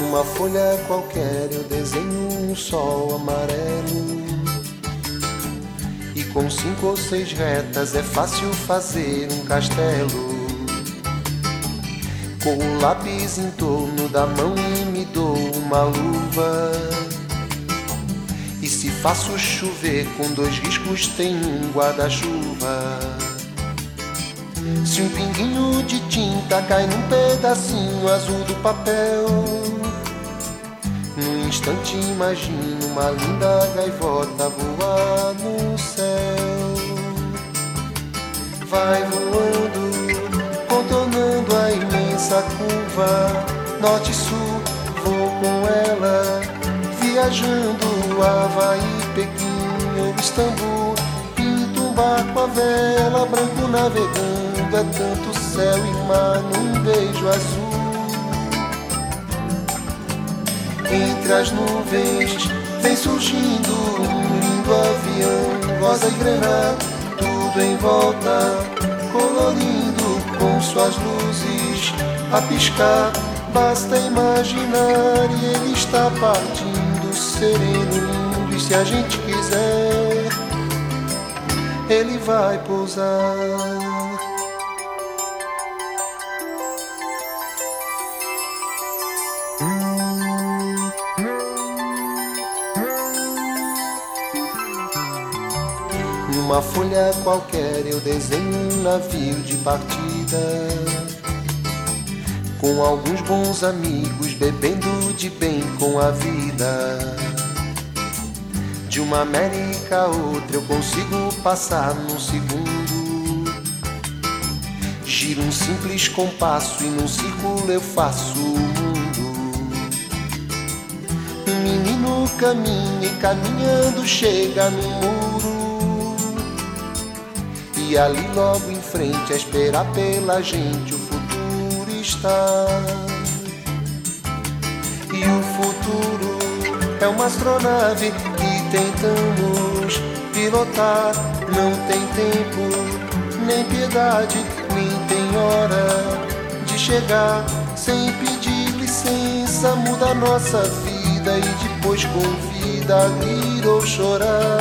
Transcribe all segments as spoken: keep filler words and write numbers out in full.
Numa folha qualquer eu desenho um sol amarelo, e com cinco ou seis retas é fácil fazer um castelo. Com o lápis em torno da mão e me dou uma luva, e se faço chover com dois riscos tem um guarda-chuva. Se um pinguinho de tinta cai num pedacinho azul do papel, num instante imagino uma linda gaivota voar no céu. Vai voando, contornando a imensa curva, norte e sul, vou com ela, viajando Havaí, Pequim ou Istambul. Pinto um barco a vela, branco navegando, é tanto céu e mar num beijo azul. Entre as nuvens vem surgindo um lindo avião, rosa e grená, tudo em volta, colorindo com suas luzes a piscar. Basta imaginar e ele está partindo, sereno, lindo, e se a gente quiser, ele vai pousar. Numa folha qualquer eu desenho um navio de partida, com alguns bons amigos bebendo de bem com a vida. De uma América a outra eu consigo passar num segundo. Giro um simples compasso e num círculo eu faço o mundo. Um menino caminha e caminhando chega no muro, e ali logo em frente a esperar pela gente o futuro está. E o futuro é uma astronave que tentamos pilotar. Não tem tempo, nem piedade, nem tem hora de chegar. Sem pedir licença muda a nossa vida e depois convida a rir ou chorar.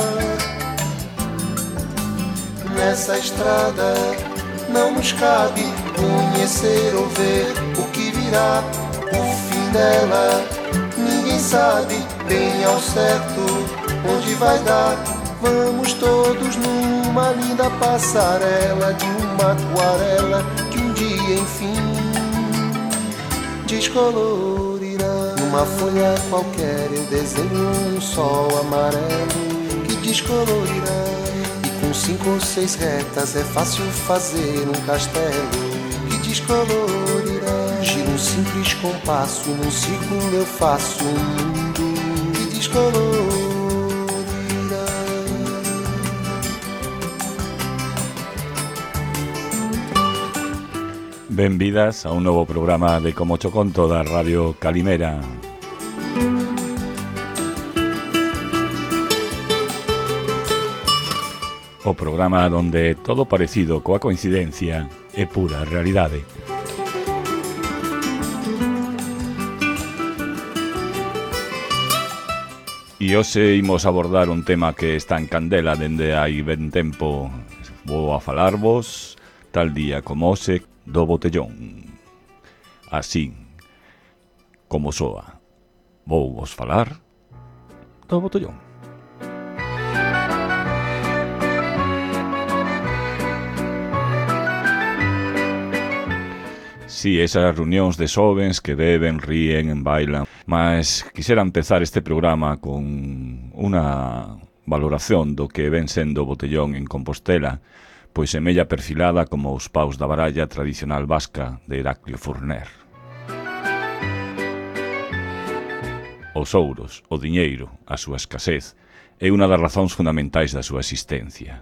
Nessa estrada não nos cabe conhecer ou ver o que virá, o fim dela. Ninguém sabe bem ao certo onde vai dar. Vamos todos numa linda passarela de uma aquarela que um dia enfim descolorirá. Numa folha qualquer eu desenho um sol amarelo que descolorirá. Com cinco ou seis retas é fácil fazer um castelo que descolorirá. Giro um simples compasso, num círculo eu faço um mundo que descolorirá. Benvidas a un novo programa de Como Cho Conto da Radio Calimera. O programa donde todo parecido coa coincidencia é pura realidade. E hoxe imos abordar un tema que está en candela dende hai ben tempo. Vou a falarvos, tal día como hoxe, do botellón. Así como soa, vou vos falar do botellón. Si, esas reunións de xovens que beben, ríen, bailan. Mas quixera empezar este programa con unha valoración do que ven sendo o botellón en Compostela, pois semella perfilada como os paus da baralla tradicional vasca de Heraclio Fourner. Os ouros, o diñeiro, a súa escasez, é unha das razóns fundamentais da súa existencia.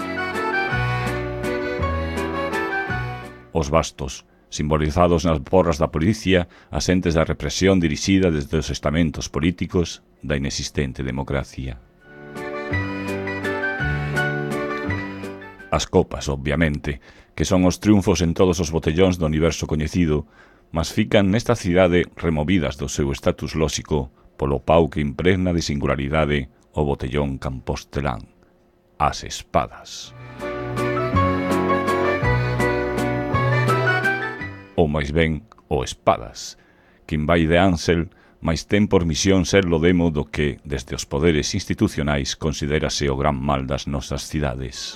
Os bastos, simbolizados nas porras da policía, asentes da represión dirixida desde os estamentos políticos da inexistente democracia. As copas, obviamente, que son os triunfos en todos os botellóns do universo coñecido, mas fican nesta cidade removidas do seu status lóxico polo pau que impregna de singularidade o botellón campostelán, as espadas. Ou máis ben, o espadas, quen vai de Ansel, mais ten por misión ser lo demo do que, desde os poderes institucionais, considérase o gran mal das nosas cidades.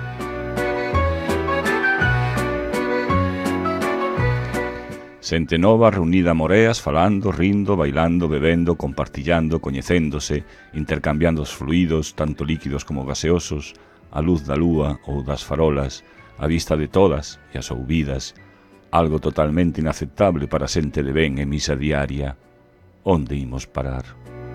Xente nova reunida a moreas, falando, rindo, bailando, bebendo, compartillando, coñecéndose, intercambiando os fluidos, tanto líquidos como gaseosos, a luz da lúa ou das farolas, a vista de todas e as ouvidas, algo totalmente inaceptable para xente de ben e misa diaria. Onde imos parar?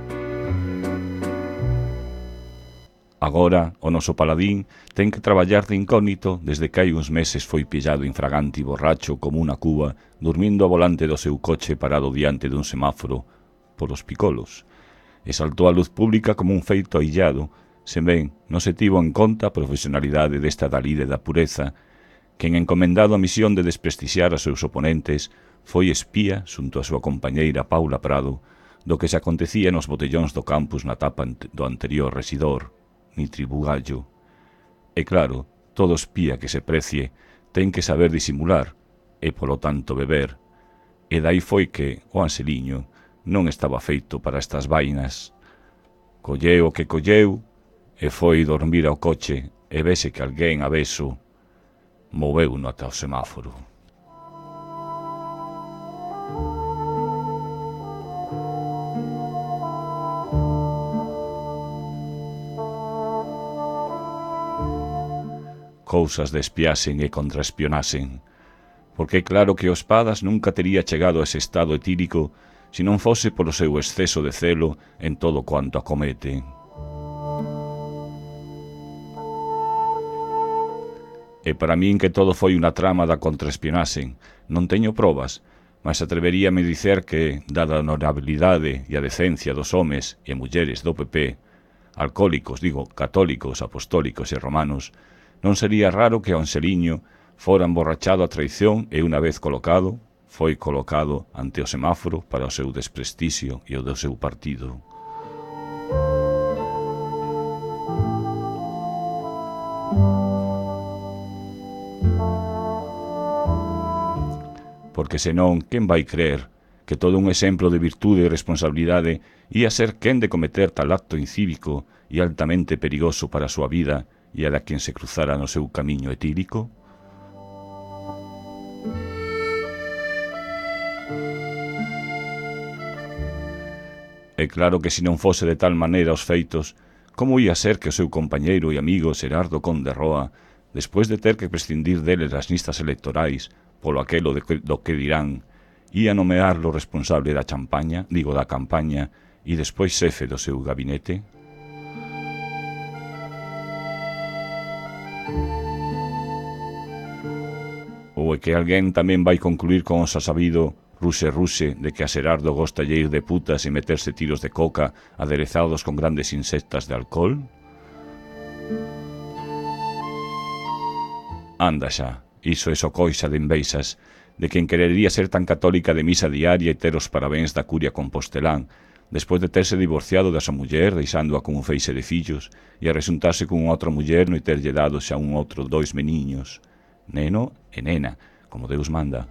Agora, o noso paladín ten que traballar de incógnito desde que hai uns meses foi pillado infragante e borracho como unha cuba, durmindo ao volante do seu coche parado diante dun semáforo polos picolos, e saltou a luz pública como un feito aillado, sen ben non se tivo en conta a profesionalidade desta dalide da pureza, quen encomendado a misión de desprestixiar os seus oponentes foi espía, xunto a súa compañeira Paula Prado, do que se acontecía nos botellóns do campus na tapa do anterior residor, Mitri Bugallo. E claro, todo espía que se precie ten que saber disimular e, polo tanto, beber. E dai foi que o Anseliño non estaba feito para estas vainas. Colleu o que colleu e foi dormir ao coche e vese que alguén aveso moveu-no ata o semáforo. Cousas de espiasen e contraespionasen, porque é claro que o Espadas nunca tería chegado a ese estado etírico se non fose polo seu exceso de celo en todo cuanto acomete. E para min que todo foi unha trama da contraespionasen, non teño probas, mas atreveríame dicer que, dada a honorabilidade e a decencia dos homes e mulleres do P P, alcohólicos, digo, católicos, apostólicos e romanos, non sería raro que o Anseliño fora emborrachado a traición e unha vez colocado, foi colocado ante o semáforo para o seu desprestixio e o do seu partido. Porque senón, quen vai crer que todo un exemplo de virtude e responsabilidade ia ser quen de cometer tal acto incívico e altamente perigoso para a súa vida e a da quen se cruzara no seu camiño etílico? É claro que se non fose de tal maneira os feitos, como ia ser que o seu compañeiro e amigo Xerardo Conde Roa, despois de ter que prescindir deles as listas electorais polo aquelo de que, do que dirán, ia nomearlo responsable da champaña, digo da campaña, e despois xefe do seu gabinete? Ou é que alguén tamén vai concluir con o xa sabido ruse-ruse de que a Xerardo gosta de ir de putas e meterse tiros de coca aderezados con grandes insectas de alcohol? Anda xa, iso é só coisa de enveixas, de quen querería ser tan católica de misa diaria e ter os parabéns da curia compostelán, despois de terse divorciado da súa muller, deixándoa con un feixe de fillos, e a resuntarse con outra muller no e terlle dado xa un outro dois meniños, neno e nena, como Deus manda.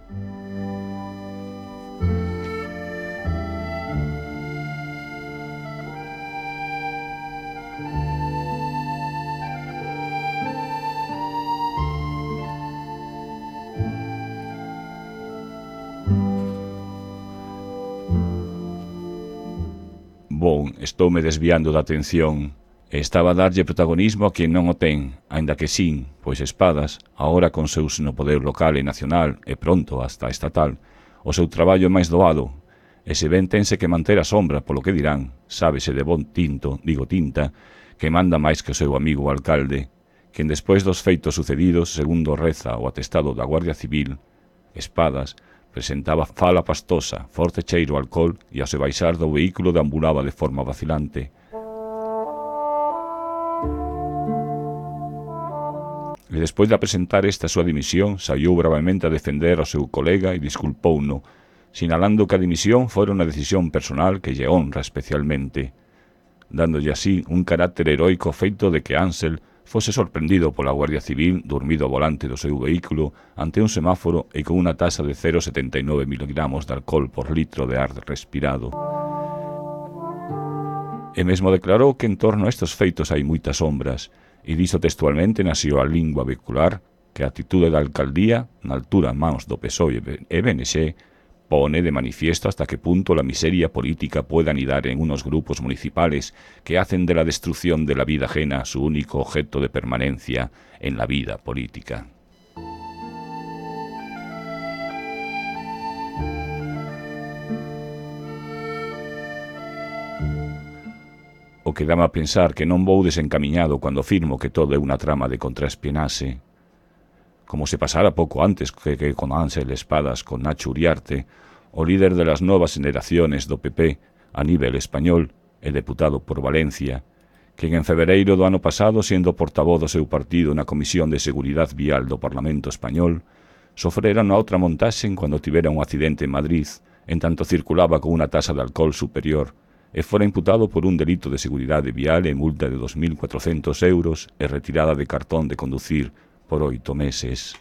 Bon, estoume desviando da atención e estaba a darlle protagonismo a quen non o ten, aínda que sin, pois Espadas, agora con seus no poder local e nacional e pronto hasta estatal, o seu traballo é máis doado, e se ben tense que manter a sombra polo que dirán, sábese de bon tinto, digo tinta, que manda máis que o seu amigo o alcalde, quen despois dos feitos sucedidos, segundo reza o atestado da Guardia Civil, Espadas, presentaba fala pastosa, forte cheiro a alcohol e ao se baixar do vehículo deambulaba de forma vacilante. E despois de presentar esta súa dimisión, saiu bravamente a defender ao seu colega e disculpouno, sinalando que a dimisión fora unha decisión personal que lle honra especialmente, dándolle así un carácter heroico feito de que Ansel fose sorprendido pola Guardia Civil dormido ao volante do seu vehículo ante un semáforo e con unha tasa de cero vírgula setenta e nove miligramos de alcohol por litro de ar respirado. E mesmo declarou que en torno a estes feitos hai moitas sombras, e dixo textualmente na súa lingua vehicular que a atitude da alcaldía, na altura mans do P S O E e B N X, pone de manifiesto hasta que punto la miseria política puede anidar en unos grupos municipales que hacen de la destrucción de la vida ajena su único objeto de permanencia en la vida política. O que dame a pensar que non vou desencamiñado cando afirmo que todo é unha trama de contraespionase, como se pasara pouco antes que, que con Ansel Espadas con Nacho Uriarte, o líder de las novas generaciones do P P a nivel español e deputado por Valencia, quen en febreiro do ano pasado, sendo portavoz do seu partido na Comisión de Seguridad Vial do Parlamento Español, sofrera na outra montaxe cando tivera un accidente en Madrid, en tanto circulaba con unha tasa de alcohol superior, e fora imputado por un delito de seguridade vial e multa de dos mil cuatrocentos euros e retirada de cartón de conducir por oito meses.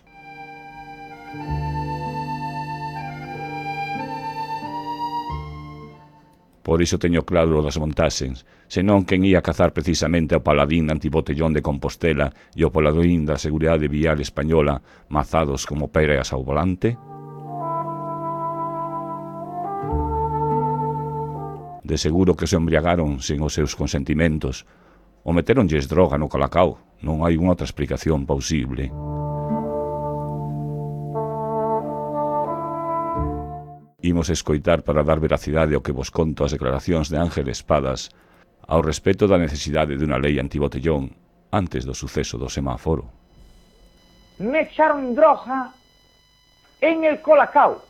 Por iso teño claro das montaxes, senón quen ia cazar precisamente ao paladín antibotellón de Compostela e o paladín da seguridade vial española mazados como peras ao volante? De seguro que se embriagaron sen os seus consentimentos, ou meteronlles droga no colacao, non hai unha outra explicación plausible. Imos escoitar para dar veracidade ao que vos conto as declaracións de Ángel Espadas ao respecto da necesidade de unha lei antibotellón antes do suceso do semáforo. Me echaron droga en el colacao.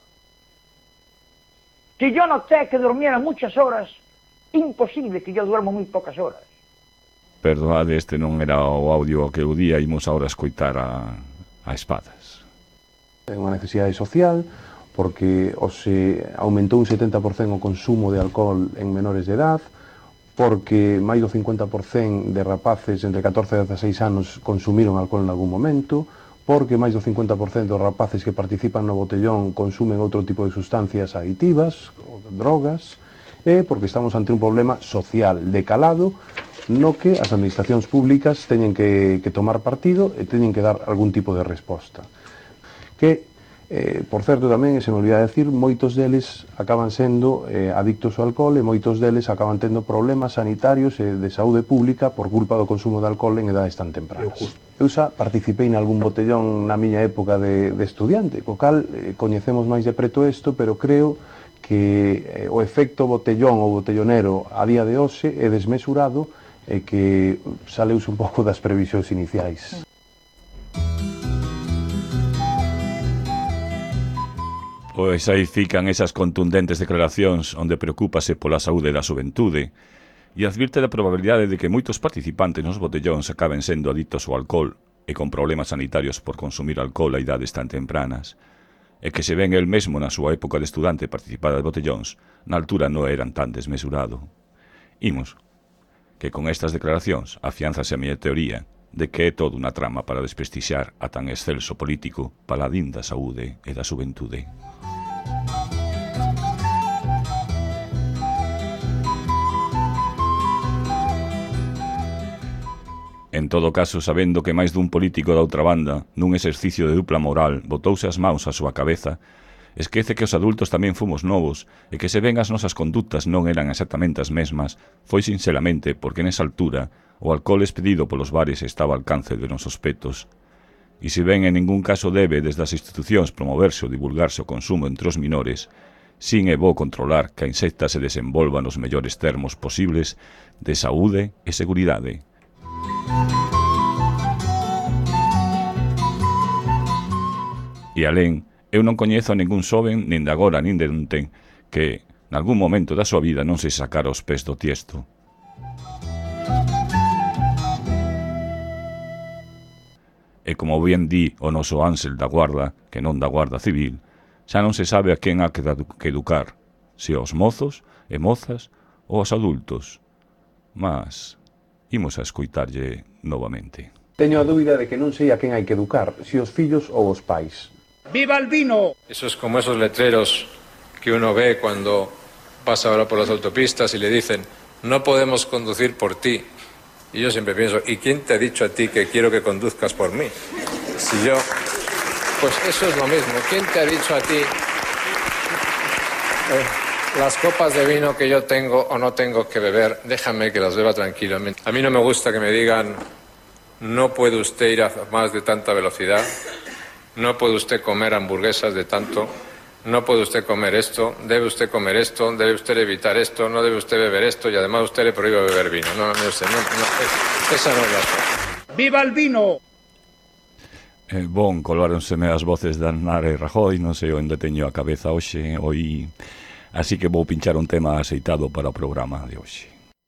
Que yo noté que dormiera muchas horas, imposible que yo duermo muy pocas horas. Perdoade, este non era o audio que o día, imos ahora escoitar a, a Espadas. É unha necesidade social, porque se aumentou un setenta por cento o consumo de alcohol en menores de edad, porque máis do cincuenta por cento de rapaces entre catorce e dezaseis anos consumiron alcohol en algún momento, porque máis do cincuenta por cento dos rapaces que participan no botellón consumen outro tipo de sustancias aditivas, ou drogas, e porque estamos ante un problema social de calado no que as administracións públicas teñen que, que tomar partido e teñen que dar algún tipo de resposta. Que, eh, por certo, tamén, se me olvida decir, moitos deles acaban sendo eh, adictos ao alcohol e moitos deles acaban tendo problemas sanitarios e de saúde pública por culpa do consumo de alcohol en edades tan tempranas. Eu xa participei en algún botellón na miña época de, de estudiante, co cal eh, coñecemos máis de preto isto, pero creo que eh, o efecto botellón ou botellonero a día de hoxe é desmesurado e que saleuse un pouco das previsións iniciais. Pois aí fican esas contundentes declaracións onde preocúpase pola saúde da xuventude e advirte da probabilidade de que moitos participantes nos botellóns acaben sendo adictos ao alcohol e con problemas sanitarios por consumir alcohol a idades tan tempranas, e que se ven el mesmo na súa época de estudante participar de botellóns, na altura non eran tan desmesurado. Imos, que con estas declaracións afianzase a miña teoría de que é toda unha trama para desprestixiar a tan excelso político paladín da saúde e da xuventude. En todo caso, sabendo que máis dun político da outra banda, nun exercicio de dupla moral, botouse as maus á súa cabeza, esquece que os adultos tamén fomos novos e que se ven as nosas conductas non eran exactamente as mesmas, foi sinceramente porque nesa altura o alcohol expedido polos bares estaba ao alcance de nosos petos. E se ben en ningún caso debe desde as institucións promoverse ou divulgarse o consumo entre os menores, sin é bo controlar que a insecta se desenvolva nos mellores termos posibles de saúde e seguridade. E alén, eu non coñezo a ningún xoven, nin de agora, nin de onte, que, nalgún momento da súa vida, non se sacara os pés do tiesto. E E como bien di o noso Ánsel da Guarda, que non da Guarda Civil, xa non se sabe a quen ha que educar, se aos mozos e mozas ou aos adultos. Mas imos a escoitarlle novamente. Teño a dúbida de que non sei a quen hai que educar, se os fillos ou os pais. ¡Viva el vino! Eso es como esos letreros que uno ve cuando pasa ahora por las autopistas y le dicen, no podemos conducir por ti. Y yo siempre pienso, ¿y quién te ha dicho a ti que quiero que conduzcas por mí? Si yo... Pues eso es lo mismo. ¿Quién te ha dicho a ti eh, las copas de vino que yo tengo o no tengo que beber? Déjame que las beba tranquilamente. A mí no me gusta que me digan, no puede usted ir a más de tanta velocidad, no puede usted comer hamburguesas de tanto, no puede usted comer esto, debe usted comer esto, debe usted evitar esto, no debe usted beber esto y además usted le prohíbe beber vino. No, no, no, no, no esa no es la cosa. ¡Viva el vino! Eh, bon, coláronseme as voces de Aznar e Rajoy, non sei onde teño a cabeza hoxe, oi... Así que vou pinchar un tema aceitado para o programa de hoxe.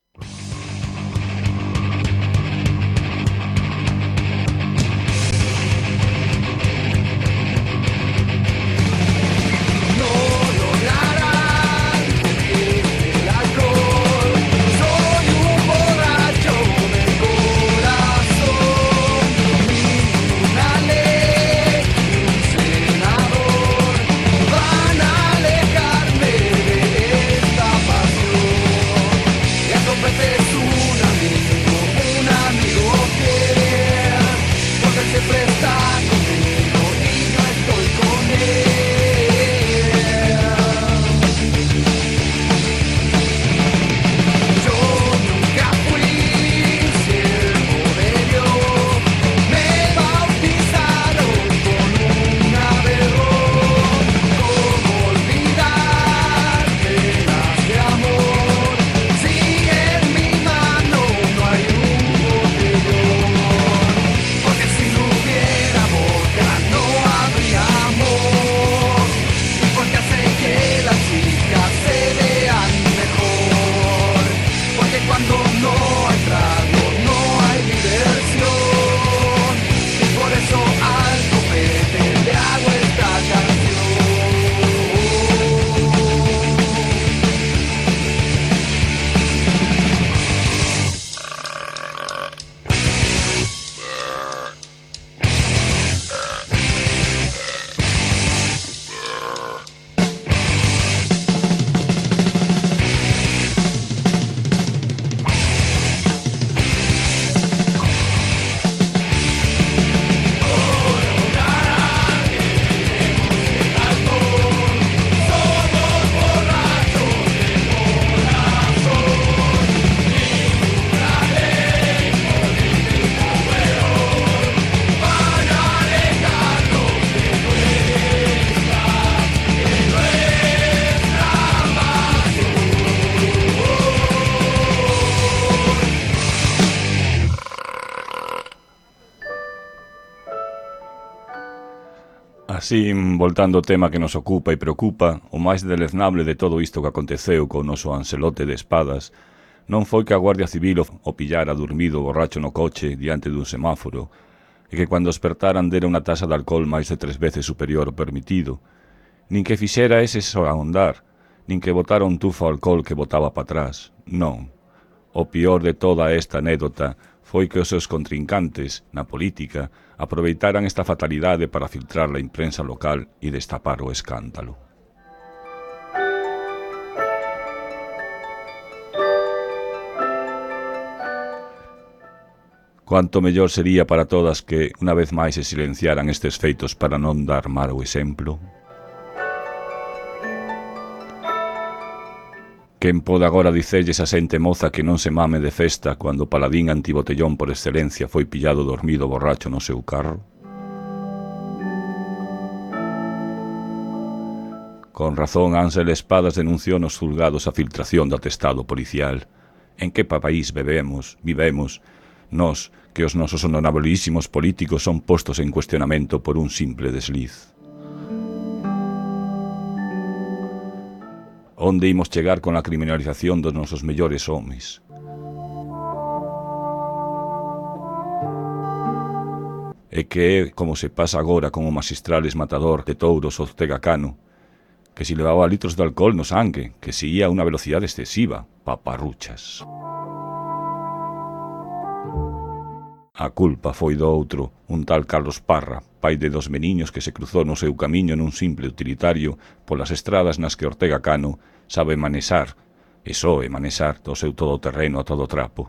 Así, voltando ao tema que nos ocupa e preocupa, o máis deleznable de todo isto que aconteceu co noso Ancelote de Espadas non foi que a Guardia Civil o pillara dormido borracho no coche diante dun semáforo e que cando despertaran dera unha tasa de alcohol máis de tres veces superior ao permitido, nin que fixera ese só a andar, nin que botara un tufo ao alcohol que botaba para atrás, non. O pior de toda esta anécdota foi que os seus contrincantes, na política, aproveitaran esta fatalidade para filtrar a imprensa local e destapar o escándalo. Cuanto mellor sería para todas que, unha vez máis, se silenciaran estes feitos para non dar malo exemplo. Quen pode agora dicerlles a xente moza que non se mame de festa cando o paladín antibotellón por excelencia foi pillado dormido borracho no seu carro? Con razón, Ángel Espadas denunciou nos xulgados a filtración do atestado policial. En que país bebemos, vivemos, nós, que os nosos honorabilísimos políticos son postos en cuestionamento por un simple desliz? Onde imos chegar con a criminalización dos nosos mellores homes? e que é como se pasa agora con o magistrales matador de touros Ortega Cano, que si levaba litros de alcohol no sangue, que si ia a unha velocidade excesiva, paparruchas. A culpa foi do outro, un tal Carlos Parra, pai de dos meniños que se cruzou no seu camiño nun simple utilitario polas estradas nas que Ortega Cano sabe manexar, e soe manexar do seu todoterreno a todo trapo.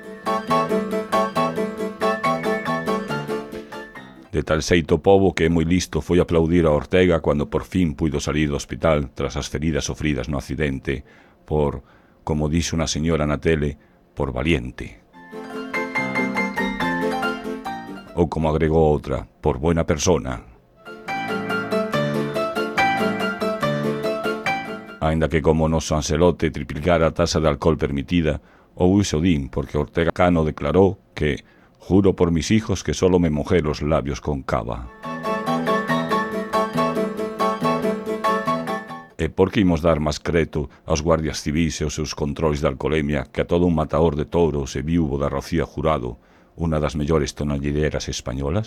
De tal xeito o pobo que é moi listo foi aplaudir a Ortega cando por fin puido salir do hospital tras as feridas sofridas no accidente por, como dixo unha señora na tele, por valiente. Ou como agregou outra, por buena persona. Aínda que como noso Ancelote triplicara a tasa de alcohol permitida, ou iso din porque Ortega Cano declarou que juro por mis hijos que solo me mojé los labios con cava. E por que imos dar máis creto aos guardias civis e aos seus controis de alcoholemia que a todo un matador de touros e viúvo da Rocía Jurado, unha das mellores tonalleras españolas?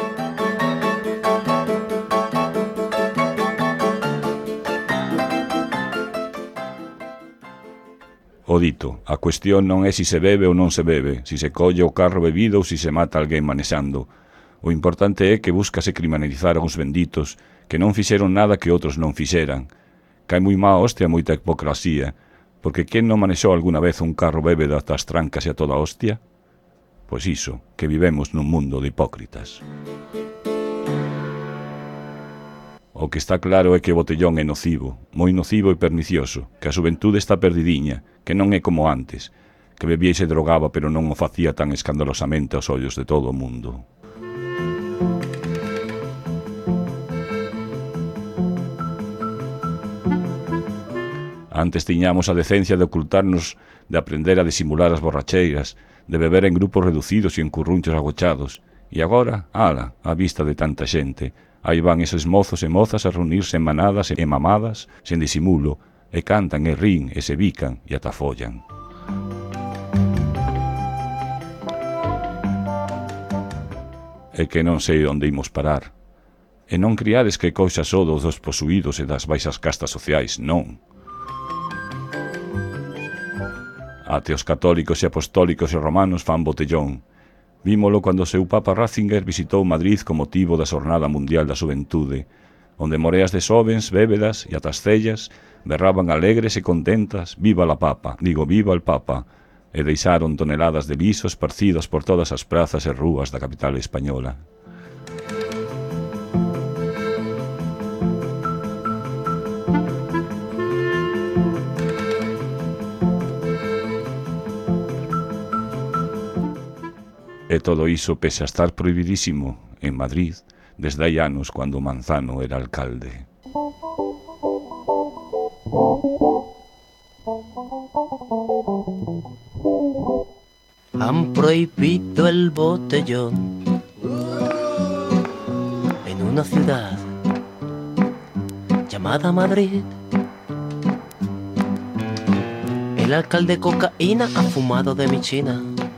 O dito, a cuestión non é si se bebe ou non se bebe, si se colle o carro bebido ou si se mata alguén manexando. O importante é que búscase criminalizar a uns benditos que non fixeron nada que outros non fixeran. Cae moi má hostia moita hipocresía, porque quen non manexou alguna vez un carro bébeda ata as trancas e a toda hostia? Pois iso, que vivemos nun mundo de hipócritas. O que está claro é que o botellón é nocivo, moi nocivo e pernicioso, que a xuventude está perdidiña, que non é como antes, que bebía e se drogaba pero non o facía tan escandalosamente aos ollos de todo o mundo. Antes tiñamos a decencia de ocultarnos, de aprender a disimular as borracheiras, de beber en grupos reducidos e en currunchos agochados. E agora, ala, a vista de tanta xente, aí van eses mozos e mozas a reunirse en manadas e mamadas, sen disimulo, e cantan e rin e se bican e ata follan. E que non sei onde imos parar. E non criades que cousas só dos posuídos e das baixas castas sociais, non. Até os católicos e apostólicos e romanos fan botellón. Vímolo cando o seu Papa Ratzinger visitou Madrid con motivo da Xornada Mundial da Xuventude, onde moreas de xovens, bébedas e atas cellas berraban alegres e contentas «Viva la Papa», digo «Viva el Papa», e deixaron toneladas de liso esparcidos por todas as prazas e rúas da capital española. E todo iso pese a estar prohibidísimo en Madrid desde hai anos cando Manzano era alcalde. Han prohibido el botellón en una ciudad llamada Madrid. El alcalde cocaína ha fumado de mi china.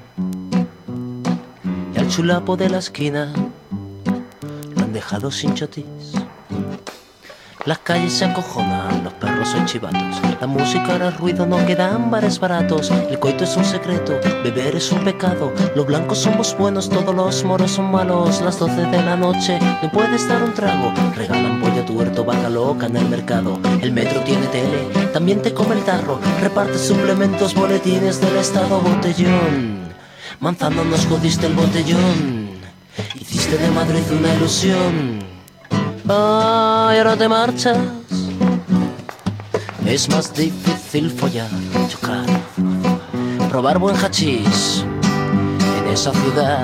Chulapo de la esquina lo han dejado sin chotis. Las calles se acojonan, los perros son chivatos. La música hará ruido, no quedan bares baratos. El coito es un secreto, beber es un pecado. Los blancos somos buenos, todos los moros son malos. Las doce de la noche no puedes dar un trago. Regalan pollo tuerto, vaca loca en el mercado. El metro tiene tele, también te come el tarro. Reparte suplementos, boletines del estado. Botellón, Manzano, nos jodiste el botellón. Hiciste de Madrid una ilusión. Ay, ahora te marchas. Es más difícil follar, chocar, probar buen hachís en esa ciudad.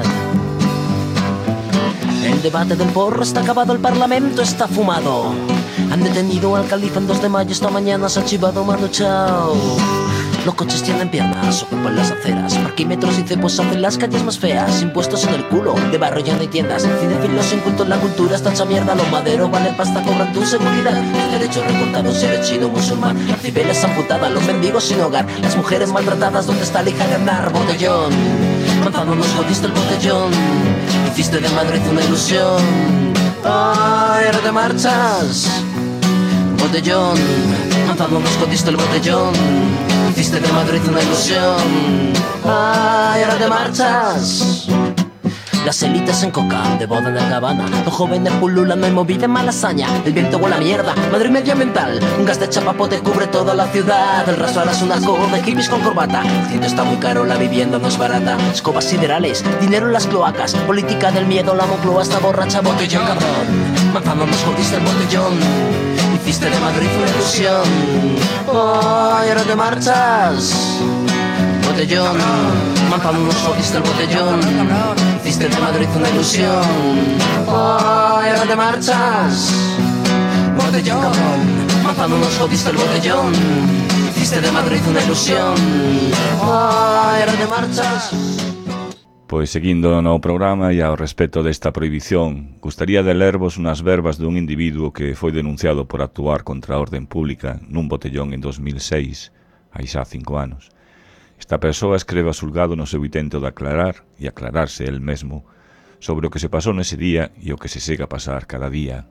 El debate del porro está acabado, el parlamento está fumado. Han detenido al califa en dos de mayo, esta mañana se ha chivado Manu Chao. Los coches tienen piernas, ocupan las aceras. Parquímetros y cepos hacen las calles más feas. Impuestos en el culo, de barro ya no hay tiendas. Cinefilos incultos, la cultura está hecha mierda. Los maderos valen pasta, cobran tu seguridad. Los derechos recortados, si eres chino musulmán. Las cibeles amputadas, los mendigos sin hogar. Las mujeres maltratadas, ¿dónde está la hija de ganar? Botellón, Manzano, nos jodiste el botellón. hiciste de Madrid una ilusión. Ay, ahora te marchas, botellón, manzano nos escondiste el botellón. Hiciste de Madrid una ilusión. Ay, ahora te marchas. Las élites en Coca, de boda en el Habana. Los jóvenes pululan, no hay movida en Malasaña. El viento huele a mierda, Madrid medioambiental. Un gas de chapapote cubre toda la ciudad. El raso ahora es un asco de hippies con corbata. El cielo está muy caro, la vivienda no es barata. Escobas siderales, dinero en las cloacas. Política del miedo, la Moncloa está borracha. Botellón, cabrón, manzano nos jodiste el botellón. Hiciste de Madrid una ilusión. Oh, y ahora te marchas, botellón, manzano nos jodiste el botellón. Hiciste de Madrid una ilusión. Oh, y ahora te marchas, botellón, manzano nos jodiste el botellón. Hiciste de Madrid una ilusión. Oh, y ahora te marchas. Pois seguindo no programa e ao respecto desta prohibición, gustaría de lervos unhas verbas dun individuo que foi denunciado por actuar contra a orden pública nun botellón en dos mil seis, hai xa cinco anos. Esta persoa escreve a xulgado no seu intento de aclarar e aclararse el mesmo sobre o que se pasou nese día e o que se segue a pasar cada día.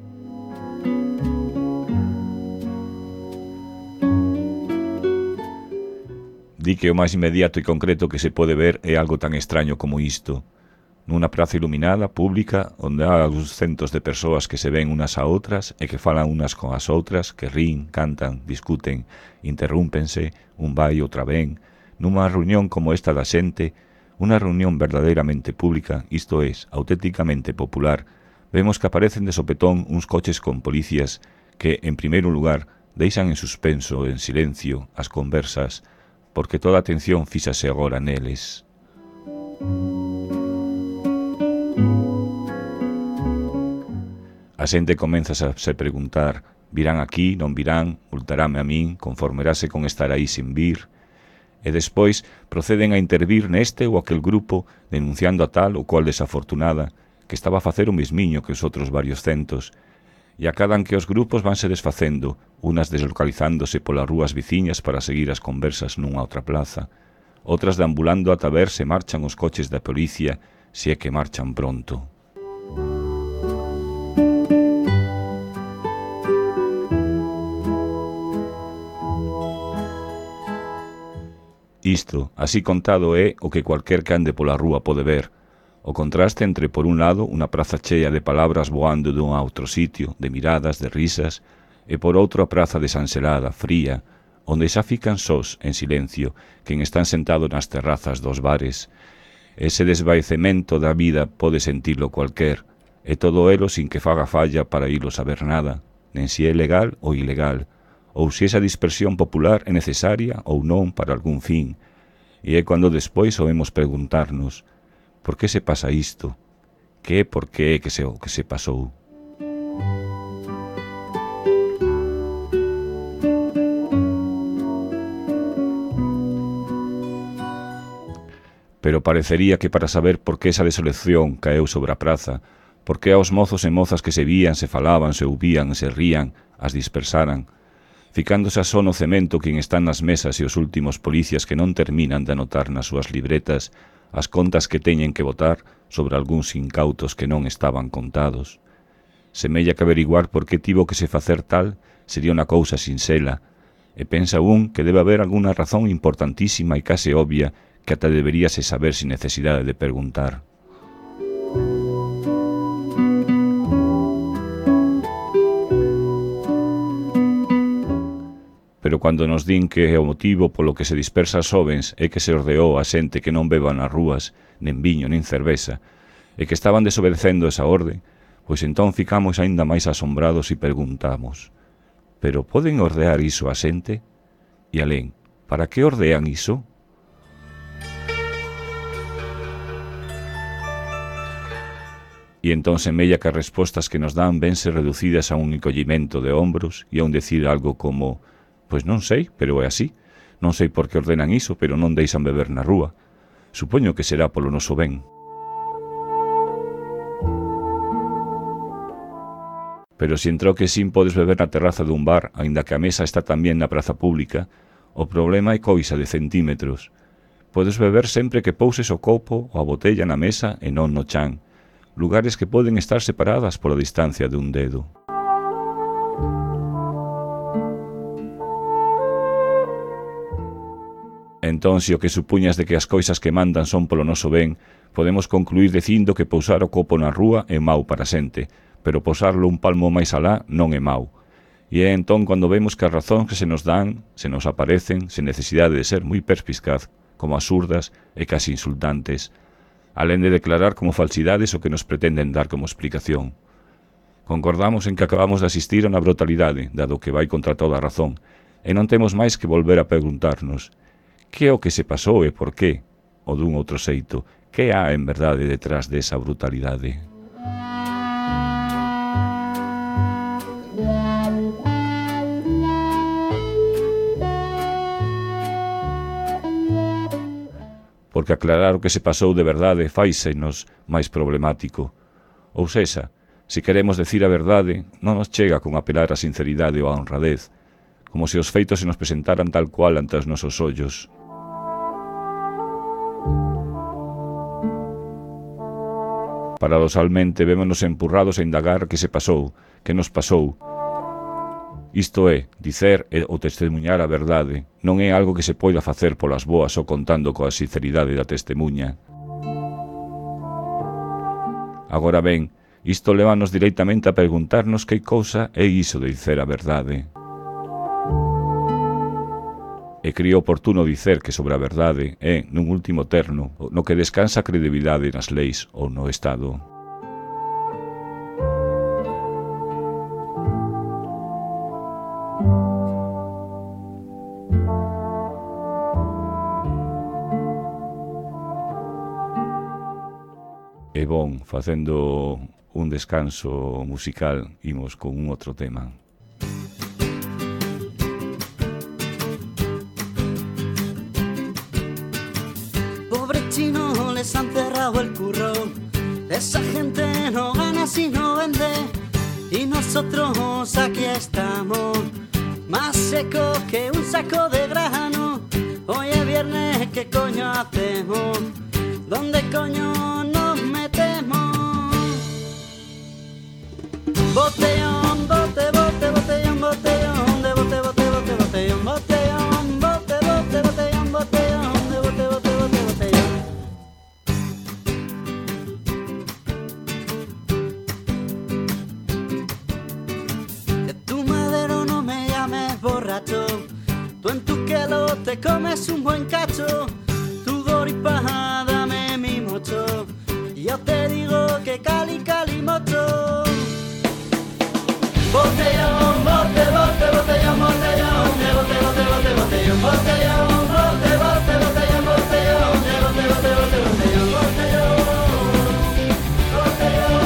Di que o máis inmediato e concreto que se pode ver é algo tan extraño como isto. Nunha praza iluminada, pública, onde há uns centos de persoas que se ven unas a outras e que falan unas con as outras, que rín, cantan, discuten, interrúmpense, un vai, outra ven. Nunha reunión como esta da xente, unha reunión verdadeiramente pública, isto é, auténticamente popular, vemos que aparecen de sopetón uns coches con policías que, en primeiro lugar, deixan en suspenso, en silencio, as conversas, porque toda a atención fíxase agora neles. A xente comeza a se preguntar: virán aquí, non virán, multarame a min, conformerase con estar aí sin vir? E despois proceden a intervir neste ou aquel grupo, denunciando a tal ou cual desafortunada, que estaba a facer o mesmiño que os outros varios centos, e acadan que os grupos vanse desfacendo, unas deslocalizándose polas rúas viciñas para seguir as conversas nunha outra plaza, outras deambulando ata ver se marchan os coches da policía, se é que marchan pronto. Isto, así contado, é o que cualquer que ande pola rúa pode ver. O contraste entre, por un lado, unha praza chea de palabras voando dun a outro sitio, de miradas, de risas, e por outro a praza desanxelada, fría, onde xa fican sós, en silencio, quen están sentados nas terrazas dos bares. Ese desvaecemento da vida pode sentirlo cualquer, e todo elo sin que faga falla para ilo saber nada, nen si é legal ou ilegal, ou se esa dispersión popular é necesaria ou non para algún fin. E é cando despois oemos preguntarnos: por que se pasa isto? Que é por que é que se, o que se pasou? Pero parecería que para saber por que esa desolación caeu sobre a praza, por que aos mozos e mozas que se vían, se falaban, se ouvían, se rían, as dispersaran, ficándose a só no cemento quen están nas mesas e os últimos policias que non terminan de anotar nas súas libretas as contas que teñen que botar sobre algúns incautos que non estaban contados. Semella que averiguar por que tivo que se facer tal sería unha cousa sinxela, e pensa un que debe haber algunha razón importantísima e case obvia que ata deberíase saber sin necesidade de preguntar. Pero cando nos din que o motivo polo que se dispersa as xovens é que se ordeou a xente que non beba nas rúas, nen viño, nen cerveza, e que estaban desobedecendo esa orde, pois entón ficamos aínda máis asombrados e preguntamos: pero poden ordear iso a xente? E alén, para que ordean iso? E entón semella que as respostas que nos dan vense reducidas a un encollimento de ombros e a un decir algo como: pois non sei, pero é así. Non sei por que ordenan iso, pero non deixan beber na rúa. Supoño que será polo noso ben. Pero se entrou que sin podes beber na terraza dun bar, aínda que a mesa está tamén na praza pública, o problema é coisa de centímetros. Podes beber sempre que pouses o copo ou a botella na mesa e non no chan, lugares que poden estar separadas pola distancia de un dedo. Entón, se o que supuñas de que as cousas que mandan son polo noso ben, podemos concluir dicindo que pousar o copo na rúa é mau para xente, pero pousarlo un palmo máis alá non é mau. E é entón cando vemos que as razóns que se nos dan, se nos aparecen, sen necesidade de ser moi perspicaz, como absurdas e casi insultantes, alén de declarar como falsidades o que nos pretenden dar como explicación. Concordamos en que acabamos de asistir a unha brutalidade, dado que vai contra toda a razón, e non temos máis que volver a preguntarnos que é o que se pasou e por qué, ou dun outro xeito, que há en verdade detrás desa brutalidade. Porque aclarar o que se pasou de verdade fáisenos máis problemático. Ou sexa, se queremos decir a verdade, non nos chega con apelar a sinceridade ou a honradez, como se os feitos se nos presentaran tal cual ante os nosos ollos. Paradoxalmente, vémonos empurrados a indagar que se pasou, que nos pasou. Isto é, dicer ou testemunhar a verdade non é algo que se poida facer polas boas ou contando coa sinceridade da testemuña. Agora ben, isto lévanos directamente a preguntarnos que cousa é iso de dicer a verdade. E cría oportuno dicer que sobre a verdade é, nun último terno, no que descansa a credibilidade nas leis ou no Estado. E bon, facendo un descanso musical, imos con un outro tema. Les han cerrado el curro, esa gente no gana si no vende, y nosotros aquí estamos, más seco que un saco de grano. Hoy es viernes, ¿qué coño hacemos? ¿Dónde coño nos metemos? Botellón, bote, bote, botellón, botellón, de bote, bote, bote, botellón, botellón, bote, bote, botellón, botellón, de bote, bote, bote, botellón. Borracho, tú en tu quelo te comes un buen cacho, tu doripa dame mi mocho, y yo te digo que cali cali mocho. Botellón, bote, bote, botellón, botellón, de bote, bote, bote, botellón, botellón, bote, bote, botellón, botellón, de bote, bote, bote, botellón, botellón, botellón.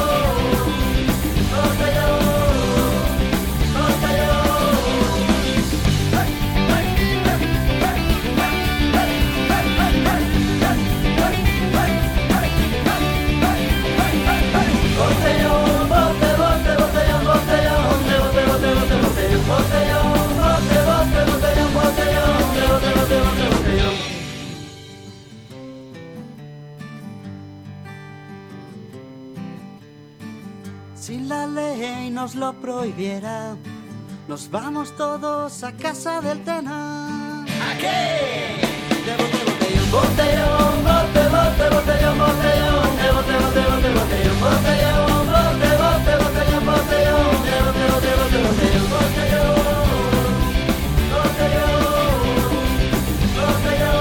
Si la ley nos lo prohibiera, nos vamos todos a casa del Tena. ¿A qué? De bote, botellón, botellón, bote, bote, botellón, botellón, de bote, bote, bote, botellón, botellón, bote, bote, botellón, botellón, de bote, bote, bote, botellón, botellón, botellón, botellón.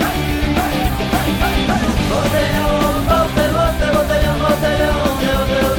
Botellón, bote, bote, botellón, botellón, de bote,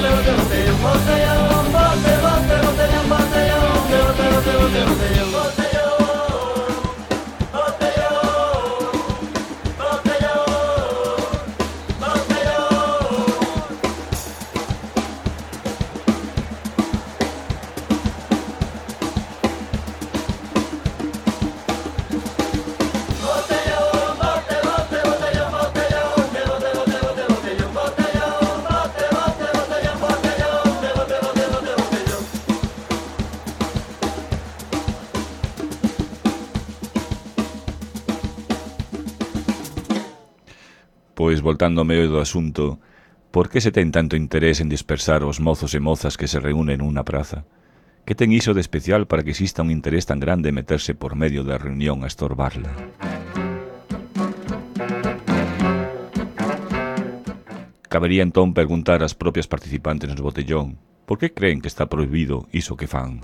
Pois, voltando ao medio do asunto, por que se ten tanto interés en dispersar os mozos e mozas que se reúnen nunha praza? Que ten iso de especial para que exista un interés tan grande en meterse por medio da reunión a estorbarla? Cabería entón preguntar ás propias participantes no botellón por que creen que está prohibido iso que fan.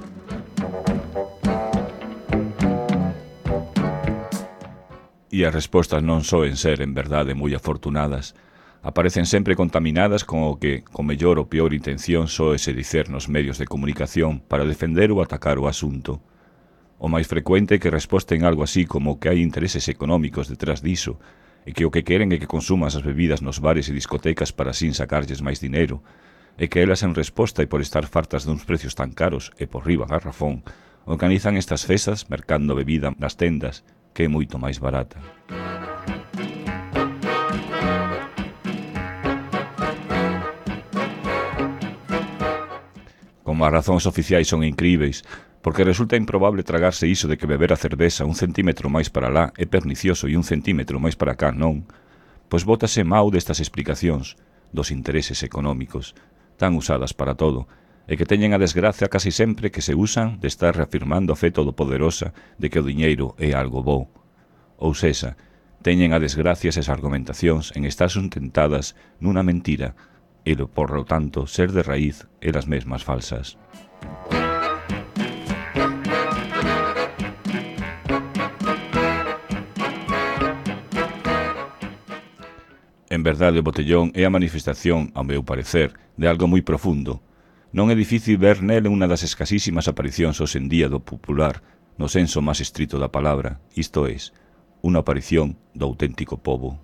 E as respostas non soen ser, en verdade, moi afortunadas. Aparecen sempre contaminadas con o que, con mellor ou peor intención, soese dicer nos medios de comunicación para defender ou atacar o asunto. O máis frecuente é que resposten algo así como que hai intereses económicos detrás diso, e que o que queren é que consumas as bebidas nos bares e discotecas para así sacarlles máis dinero, e que elas en resposta e por estar fartas duns precios tan caros e por riba garrafón, organizan estas festas mercando bebida nas tendas, que é moito máis barata. Como as razóns oficiais son incríveis, porque resulta improbable tragarse iso de que beber a cerveza un centímetro máis para lá é pernicioso e un centímetro máis para cá non, pois bótase mau destas explicacións dos intereses económicos, tan usadas para todo, e que teñen a desgracia casi sempre que se usan de estar reafirmando a fe todopoderosa de que o diñeiro é algo bo. Ou sexa, teñen a desgracia esas argumentacións en estar sustentadas nunha mentira, e, por lo tanto, ser de raíz elas mesmas falsas. En verdade, o botellón é a manifestación, ao meu parecer, de algo moi profundo. Non é difícil ver nele unha das escasísimas aparicións hoxe en día do popular, no senso máis estrito da palabra, isto é, unha aparición do auténtico pobo.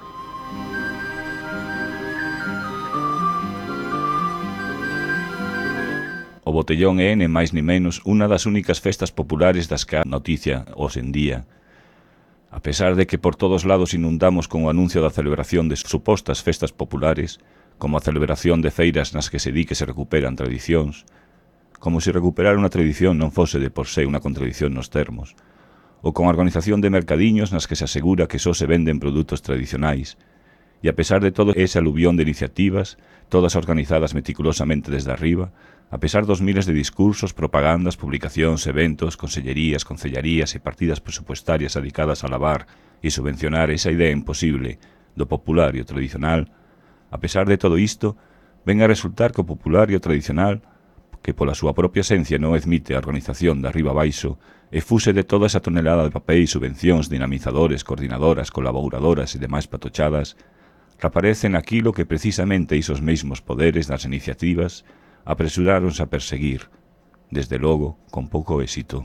O botellón é, nem máis ni menos, unha das únicas festas populares das que há noticia hoxe en día. A pesar de que por todos lados inundamos con o anuncio da celebración de supostas festas populares, como a celebración de feiras nas que se di que se recuperan tradicións, como se recuperar unha tradición non fose de por sí unha contradición nos termos, ou con a organización de mercadiños nas que se asegura que só se venden produtos tradicionais, e a pesar de todo ese aluvión de iniciativas, todas organizadas meticulosamente desde arriba, a pesar dos miles de discursos, propagandas, publicacións, eventos, consellerías, concellarías e partidas presupuestarias dedicadas a lavar e subvencionar esa idea imposible do popular e o tradicional, a pesar de todo isto, ven a resultar que o popular e o tradicional, que pola súa propia esencia non admite a organización de arriba abaixo, e fuse de toda esa tonelada de papel, subvencións, dinamizadores, coordinadoras, colaboradoras e demais patochadas, reaparecen aquilo que precisamente isos mesmos poderes das iniciativas apresuráronse a perseguir, desde logo con pouco éxito.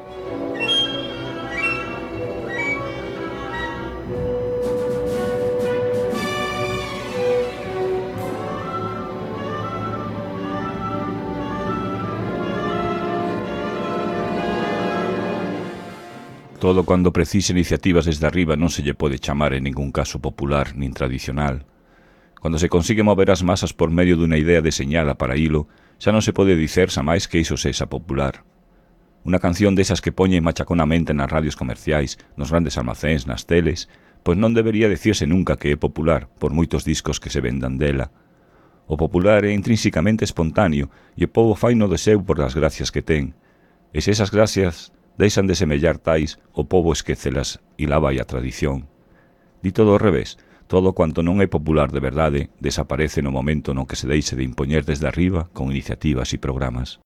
Todo cuando precisa iniciativas desde arriba non se lle pode chamar en ningún caso popular nin tradicional. Cando se consigue mover as masas por medio dunha idea deseñada para hilo, xa non se pode dicer xa máis que iso sexa popular. Unha canción desas que poñen machaconamente nas radios comerciais, nos grandes almacéns, nas teles, pois non debería dicirse nunca que é popular, por moitos discos que se vendan dela. O popular é intrínsecamente espontáneo e o pobo faino de seu por as gracias que ten. E se esas gracias deixan de semellar tais, o pobo esquécelas e lá vai a tradición. Di todo ao revés. Todo cuanto non é popular de verdade desaparece no momento no que se deixe de impoñer desde arriba con iniciativas e programas.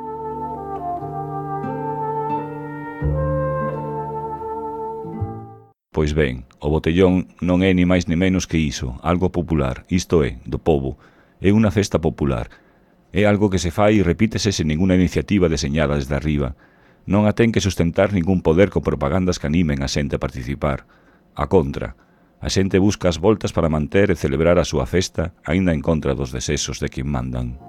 Pois ben, o botellón non é ni máis ni menos que iso, algo popular, isto é, do pobo, é unha festa popular. É algo que se fai e repítese sen ninguna iniciativa deseñada desde arriba. Non a ten que sustentar ningún poder con propagandas que animen a xente a participar. A contra, a xente busca as voltas para manter e celebrar a súa festa aínda en contra dos desexos de quen mandan.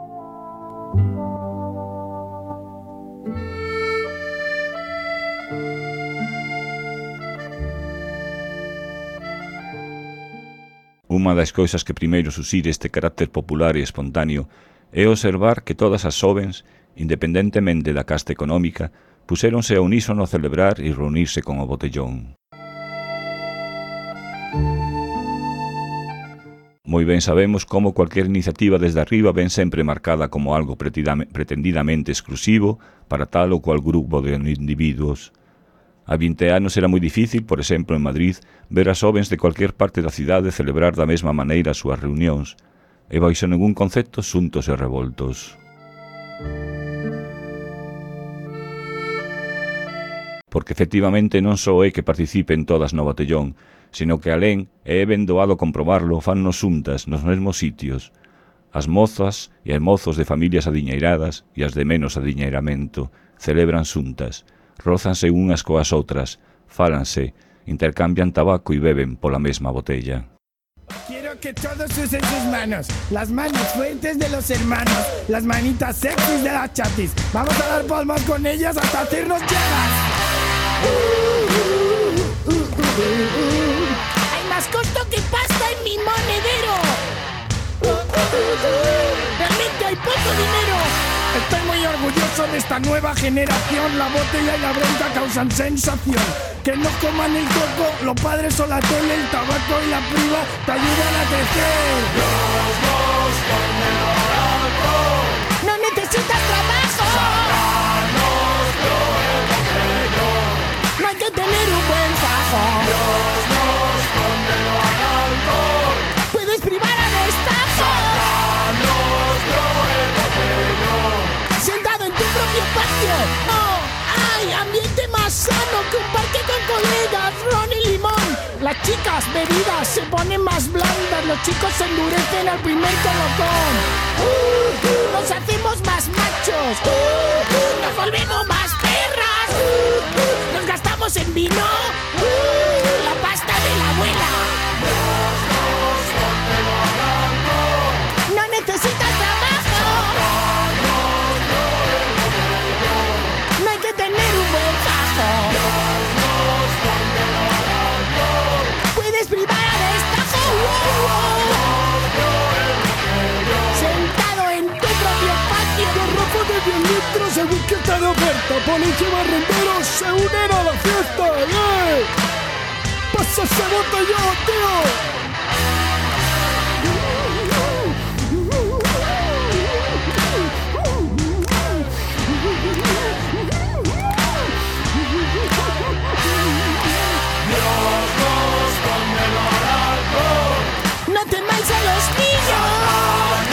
Unha das cousas que primeiro susire este carácter popular e espontáneo é observar que todas as xovens, independentemente da casta económica, puséronse a unísono a celebrar e reunirse con o botellón. Moi ben sabemos como cualquier iniciativa desde arriba ven sempre marcada como algo pretendidamente exclusivo para tal ou cual grupo de individuos. A vinte anos era moi difícil, por exemplo, en Madrid, ver a xovens de cualquier parte da cidade celebrar da mesma maneira as súas reunións, e baixo ningún concepto xuntos e revoltos. Porque efectivamente non só é que participen todas no botellón, sino que alén, e é ben doado comprobarlo, fannos xuntas nos mesmos sitios. As mozas e os mozos de familias adiñeiradas e as de menos adiñeiramento celebran xuntas, rózanse unhas coas outras, fálanse, intercambian tabaco e beben pola mesma botella. Quiero que todos usen sus manos, las manos fuertes de los hermanos, las manitas sexys de las chatis. Vamos a dar palmas con ellas hasta hacernos llagas. Hay más costo que pasta en mi monedero. Realmente hay poco dinero. Estoy muy orgulloso de esta nueva generación. La botella y la bronca causan sensación. Que no coman el coco, los padres o la tele, el tabaco y la priva te ayudan a crecer. Los dos con el alcohol. No necesitas trabajo. Sácanos el botellón. No hay que tener un buen fajo. Los dos con el alcohol. Puedes privar a destajo. Sácanos el botellón. Sentado en tu propio patio. Oh, hay ambiente más sano que un parque con colegas, ron y limón. Las chicas bebidas se ponen más blandas, los chicos se endurecen al primer colocón. Uh, nos hacemos más machos, uh, nos volvemos más perras, uh, nos gastamos en vino, uh, la pasta de la abuela. No necesitas trabajo. No hay que tener un buen fajo. Puedes privar a destajo. Sentado en tu propio patio. Garrafa de diez litros, el whisky está de oferta. Policía y barrenderos se unen a la fiesta. ¡Yeah! ¡Pasa ese botellón, tío! No temáis a los niños.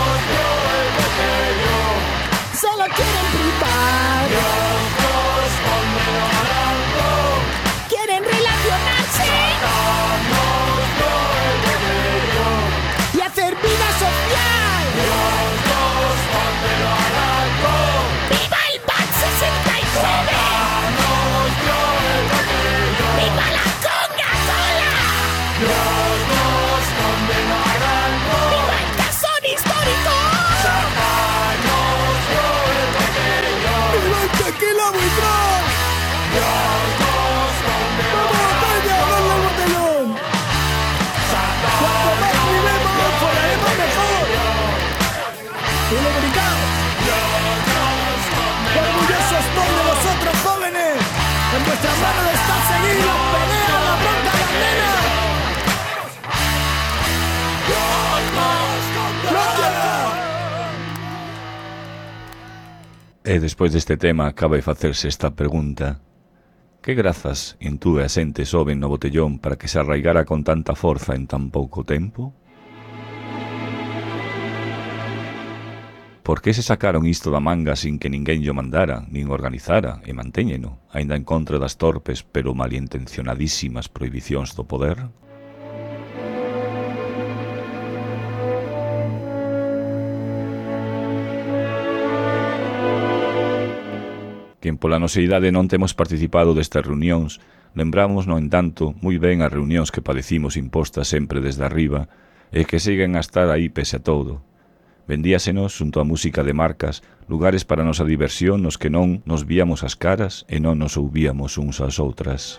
Solo quieren privar. Quieren relacionarse y hacer vida social. ¡Viva el B A T sesenta y nueve! ¡Viva la Coca-Cola! ¡Viva el tazón histórico! ¡Viva el tequila buitrón! ¡Vamos, botella! ¡Dale el botellón! ¡Cuanto más vivemos, volaremos mejor! ¡Y lubricados! ¡Orgulloso estoy de vosotros, jóvenes! ¡En vuestras manos está seguir la pelea, la bronca, la nena! E despois deste tema acaba de facerse esta pregunta: que grazas intúe a xente soben no botellón para que se arraigara con tanta forza en tan pouco tempo? Por que se sacaron isto da manga sin que ninguén llo mandara, nin organizara, e mantéñeno, aínda en contra das torpes pero malintencionadísimas prohibicións do poder? Quen pola nosa idade non temos participado destas reunións, lembramos, no entanto, moi ben as reunións que padecimos impostas sempre desde arriba e que siguen a estar aí pese a todo. Vendíasenos, xunto a música de marcas, lugares para a nosa diversión nos que non nos víamos as caras e non nos ouvíamos uns ás outras.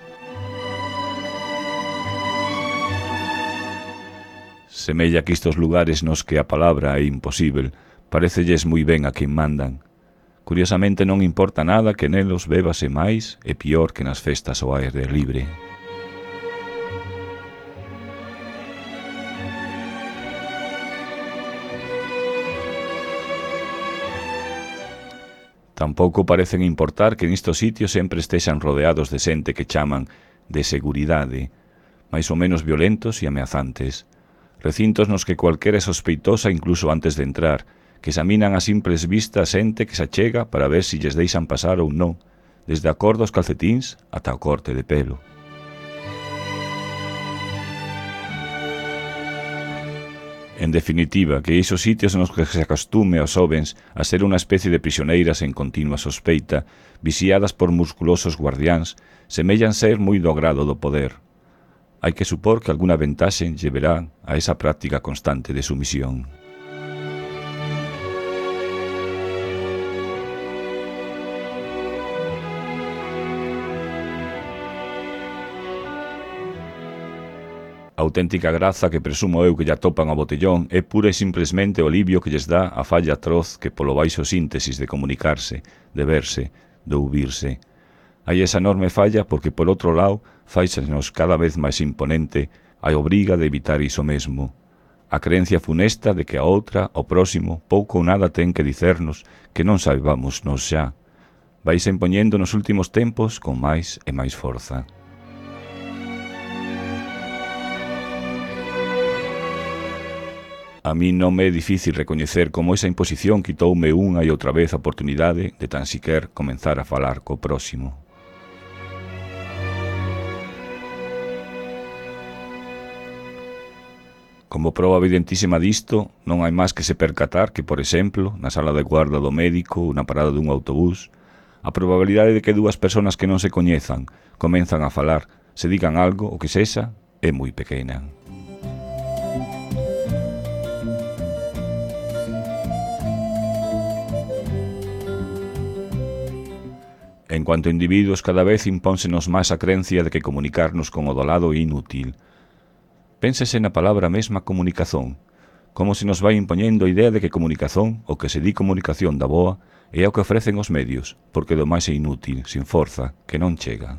Semella que estos lugares nos que a palabra é imposible, parecelles moi ben a quen mandan. Curiosamente non importa nada que nelos bébase máis e pior que nas festas ao aire libre. Tampouco parecen importar que nestos sitios sempre estexan rodeados de xente que chaman de seguridade, máis ou menos violentos e ameazantes. Recintos nos que cualquera é sospeitosa incluso antes de entrar, que examinan a simples vista a xente que se achega para ver se lles deixan pasar ou non, desde a cor dos calcetíns ata o corte de pelo. En definitiva, que isos sitios nos que se acostume aos xovens a ser unha especie de prisioneiras en continua sospeita, vixiadas por musculosos guardiáns, semellan ser moi do grado do poder. Hai que supor que alguna ventaxe lle verá a esa práctica constante de sumisión. A auténtica graza que presumo eu que lle atopan ao botellón é pura e simplesmente o alivio que lles dá a falla atroz que polo baixo síntesis de comunicarse, de verse, de ouvirse. Hai esa enorme falla porque, por outro lado, faisenos cada vez máis imponente a obriga de evitar iso mesmo. A creencia funesta de que a outra, o próximo, pouco ou nada ten que dicernos que non saibamos nos xa. Vaise impoñendo nos últimos tempos con máis e máis forza. A mí non me é difícil recoñecer como esa imposición quitoume unha e outra vez a oportunidade de tan siquer comenzar a falar co próximo. Como proba evidentísima disto, non hai máis que se percatar que, por exemplo, na sala de guarda do médico ou na parada dun autobús, a probabilidade de que dúas persoas que non se coñezan comenzan a falar, se digan algo o que sexa, é moi pequena. En cuanto a individuos, cada vez impónsenos máis a creencia de que comunicarnos con o do lado é inútil. Pénsese na palabra mesma comunicación, como se nos vai impoñendo a idea de que comunicación, o que se di comunicación da boa, é o que ofrecen os medios, porque do máis é inútil, sin forza, que non chega.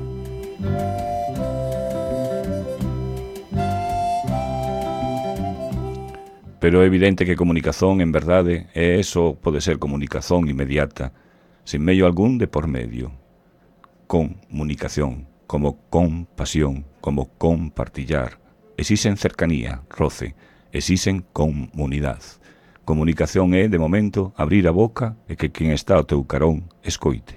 Pero é evidente que comunicación, en verdade, é eso, pode ser comunicación inmediata, sin medio algún de por medio. Comunicación, como compasión, como compartillar. Exisen cercanía, roce, exisen comunidad. Comunicación é, de momento, abrir a boca e que quen está ao teu carón escoite.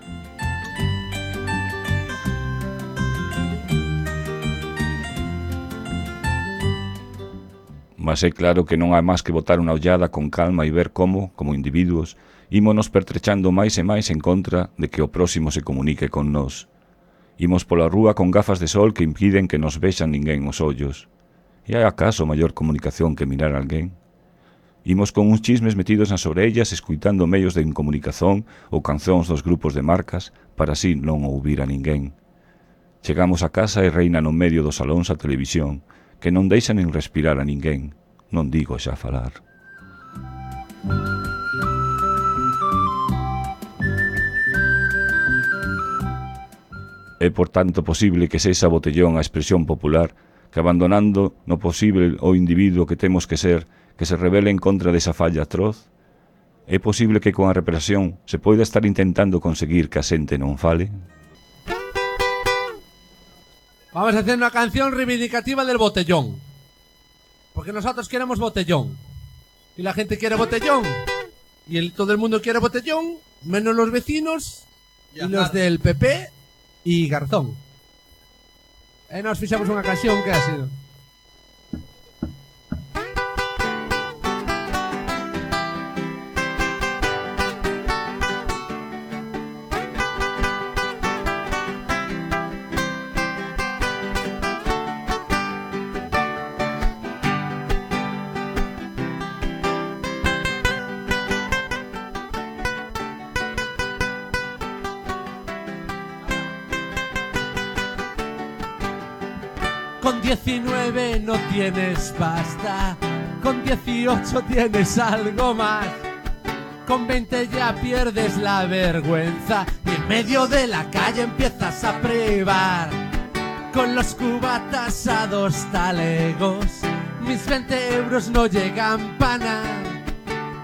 Mas é claro que non hai máis que botar unha ollada con calma e ver como, como individuos, ímonos pertrechando máis e máis en contra de que o próximo se comunique con nós. Imos pola rúa con gafas de sol que impiden que nos vexan ninguén os ollos. E hai acaso maior comunicación que mirar a alguén? Imos con uns chismes metidos nas orellas, escuitando medios de incomunicación ou cancións dos grupos de marcas, para así non ouvir a ninguén. Chegamos a casa e reina no medio dos salóns a televisión, que non deixa nin respirar a ninguén, non digo xa falar. É, por tanto, posible que sexa botellón a expresión popular que, abandonando no posible o individuo que temos que ser, que se rebele en contra desa falla atroz? É posible que con a represión se poida estar intentando conseguir que a xente non fale? Vamos a hacer una canción reivindicativa del botellón. Porque nosotros queremos botellón. Y la gente quiere botellón. Y el, todo el mundo quiere botellón, menos los vecinos y, y los del P P y Garzón. E nos fixamos unha canción que ha sido. Con diecinueve no tienes pasta, con dieciocho tienes algo más, con veinte ya pierdes la vergüenza y en medio de la calle empiezas a privar. Con los cubatas a dos talegos, mis veinte euros no llegan pa' nada.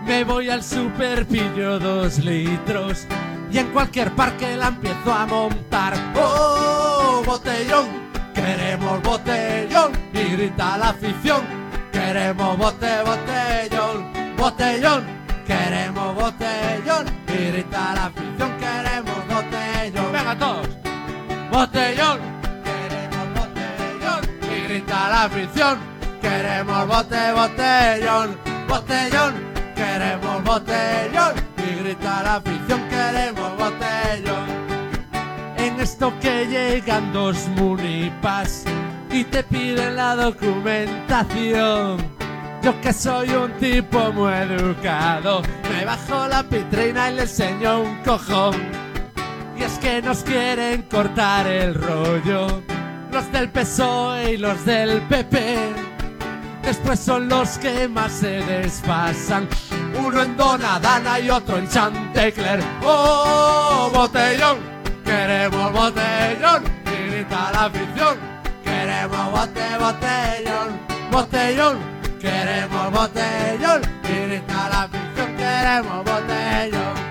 Me voy al super, pillo dos litros y en cualquier parque la empiezo a montar. ¡Oh, botellón! Queremos botellón. Y grita la afición. Queremos bote, botellón. Botellón. Queremos botellón. Y grita la afición. Queremos botellón. Venga todos. Botellón. Queremos botellón. Y grita la afición. Queremos bote, botellón. Botellón. Queremos botellón. Y grita la afición. Queremos botellón. En esto que llegan dos munipas y te piden la documentación. Yo que soy un tipo muy educado, me bajo la pitrina y le enseño un cojón. Y es que nos quieren cortar el rollo, los del P S O E y los del P P. Después son los que más se desfasan, uno en Donadana y otro en Chantecler. ¡Oh, botellón! Queremos botellón. Y grita la afición. Queremos bote, botellón. Botellón. Queremos botellón. Y grita la afición. Queremos botellón.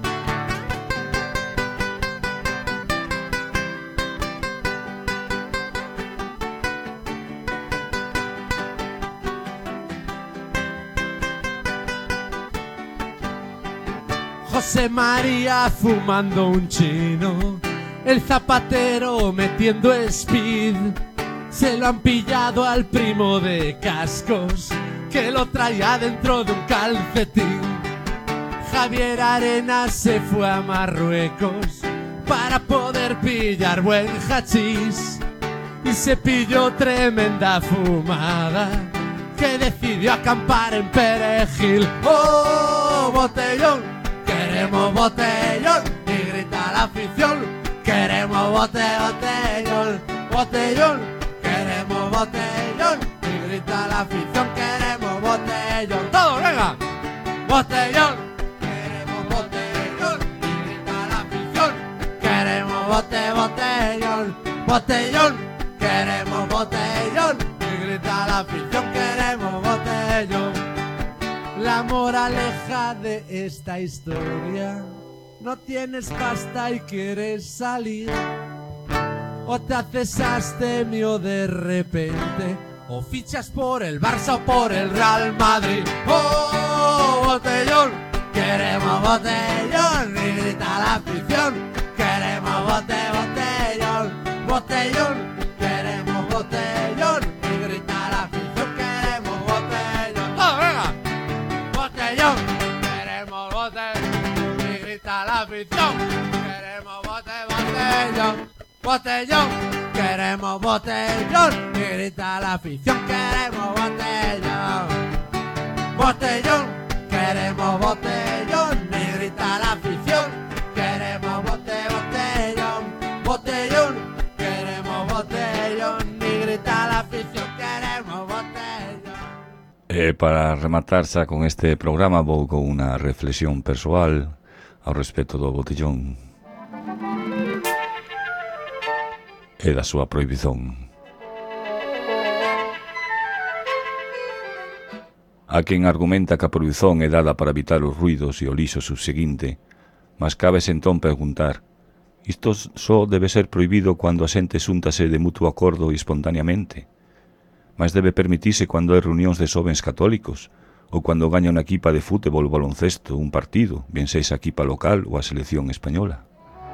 José María fumando un chino, el zapatero metiendo speed. Se lo han pillado al primo de cascos, que lo traía dentro de un calcetín. Javier Arenas se fue a Marruecos para poder pillar buen hachís, y se pilló tremenda fumada, que decidió acampar en Perejil. ¡Oh, botellón! Queremos botellón. Y grita la afición. Queremos bote, botellón. Botellón. Queremos botellón. Y grita la afición. Queremos botellón. ¡Todo, venga! Botellón. Queremos botellón. Y grita la afición. Queremos bote, botellón. Botellón. Queremos botellón. Y grita la afición. Queremos botellón. La moraleja de esta historia: no tienes pasta y quieres salir, o te haces astemio de repente, o fichas por el Barça o por el Real Madrid. ¡Oh, botellón! Queremos botellón. Y grita la afición. Queremos bote, botellón. Botellón. Queremos botellón. Y grita la afición. Queremos botellón. ¡Oh, venga! Botellón, queremos botellón. Y grita la afición. Queremos bote, botellón. Botellón, queremos botellón. Y grita la afición. Queremos botellón. Botellón, queremos botellón. Y grita la afición. Queremos bote, botellón. Botellón, queremos botellón. Y grita la afición. Queremos botellón. E para rematar xa con este programa vou con unha reflexión persoal ao respecto do botellón e da súa prohibición. A quen argumenta que a prohibición é dada para evitar os ruidos e o lixo subseguinte, mas cabes entón preguntar: isto só debe ser prohibido cando a xente xúntase de mutuo acordo e espontaneamente? Mas debe permitirse cando hai reunións de xovens católicos, ou cando gaña unha equipa de fútbol ou baloncesto un partido, ben sexa a equipa local ou a selección española.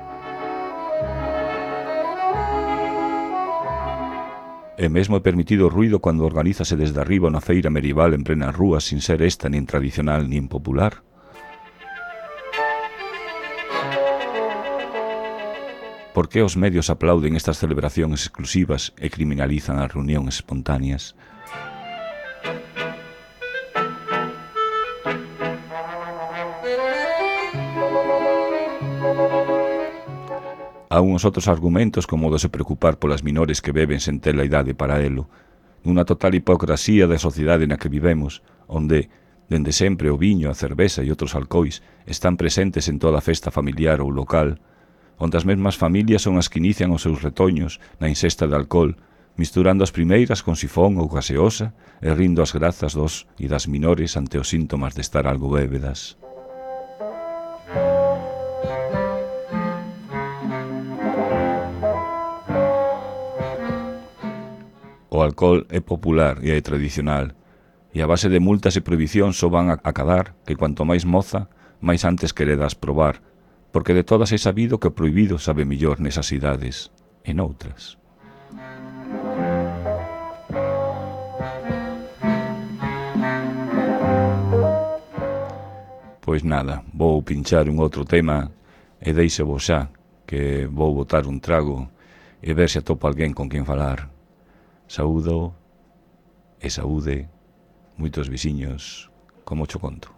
E mesmo é permitido o ruido cando organízase desde arriba unha feira medieval en plena rúa sin ser esta nin tradicional nin popular. Por que os medios aplauden estas celebracións exclusivas e criminalizan as reunións espontáneas? Há uns outros argumentos como o de se preocupar polas minores que beben sen ter a idade para elo, nunha total hipocresía da sociedade na que vivemos, onde, dende sempre, o viño, a cerveza e outros alcois están presentes en toda festa familiar ou local, onde as mesmas familias son as que inician os seus retoños na ingesta de alcohol, misturando as primeiras con sifón ou gaseosa e rindo as grazas dos e das minores ante os síntomas de estar algo bébedas. O alcohol é popular e é tradicional, e a base de multas e prohibicións só van a acadar que cuanto máis moza, máis antes queredas probar, porque de todas é sabido que o prohibido sabe millor nesas idades e noutras. Pois nada, vou pinchar un outro tema e deixo-vos xa que vou botar un trago e ver se atopo alguén con quen falar. Saúdo e saúde moitos veciños, como cho conto.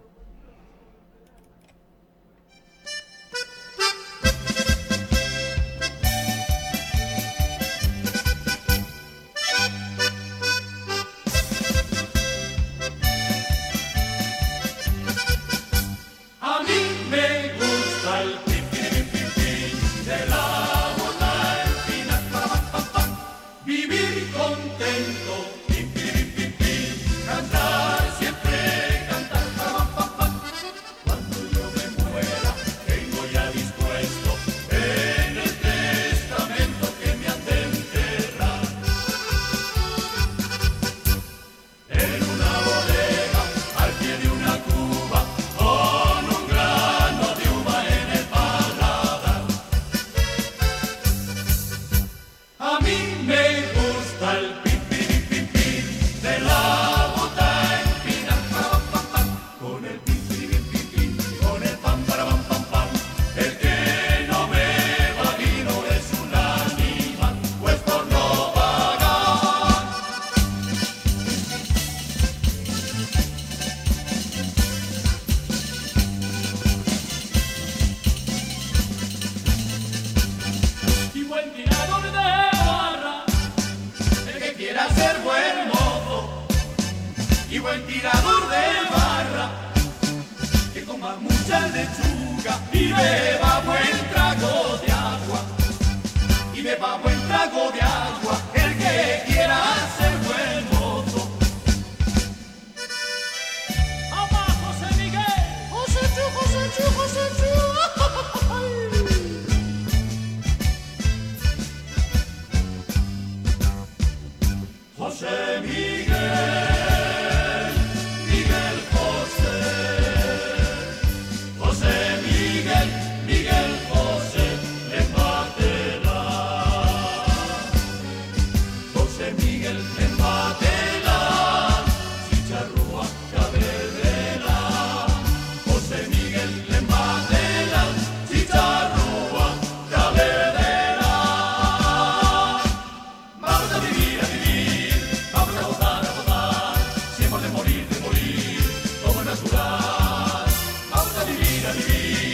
Vamos a vivir, a vivir,